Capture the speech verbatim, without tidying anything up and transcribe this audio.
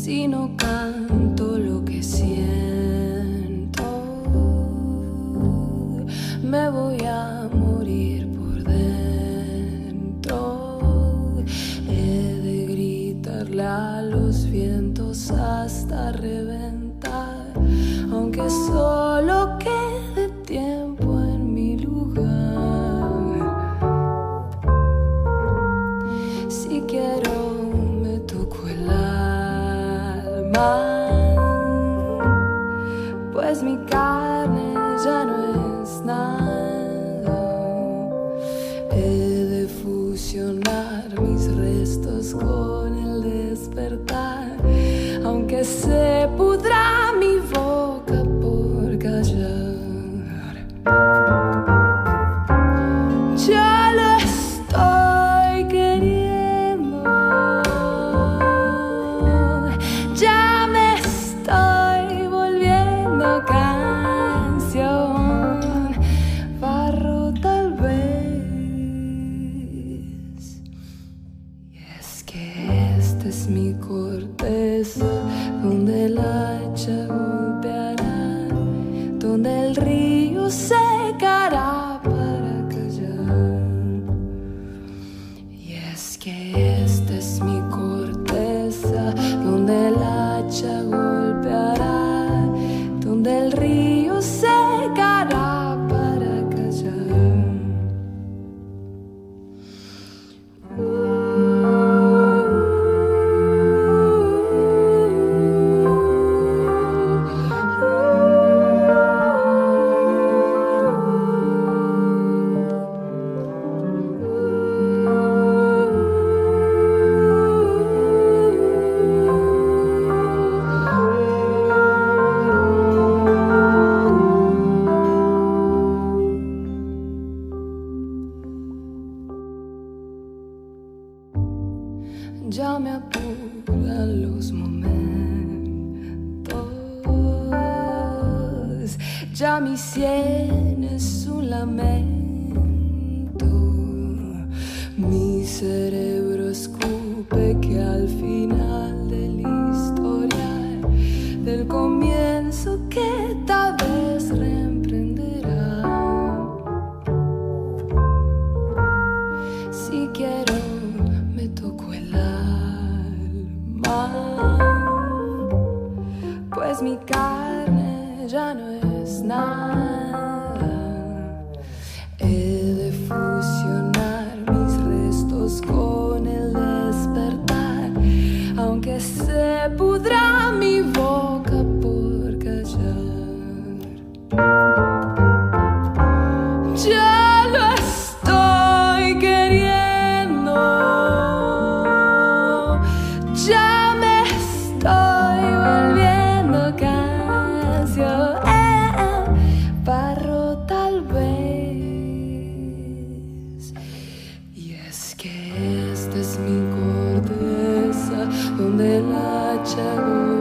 si no canto lo que siento, me voy a morir por dentro. He de gritarle a los vientos hasta reventar, aunque solo quede tiempo en mi lugar. Si quiero me toco el alma, pues mi carne ya no es nada. He de fusionar mis restos con el despertar, aunque se pudra mi boca por callar. Ya lo estoy queriendo, ya me estoy volviendo canción, barro tal vez. Y es que esta es mi corteza, donde el hacha golpeará, donde el río secará para callar. Y es que esta es mi corteza, donde el hacha golpeará, donde el río secará para callar. Ya me apuran los momentos, ya mi sien es un lamento. Mi cerebro escupe que al final del historial, del comienzo que tal vez reemprenderá. Si quiero me toco el alma, pues mi carne ya no es nada. He de fusionar mis restos con el despertar, aunque se pudra mi boca por callar. Ya lo estoy queriendo, ya me estoy volviendo canción, eh, eh, barro tal vez. Y es que esta es mi corteza, donde el hacha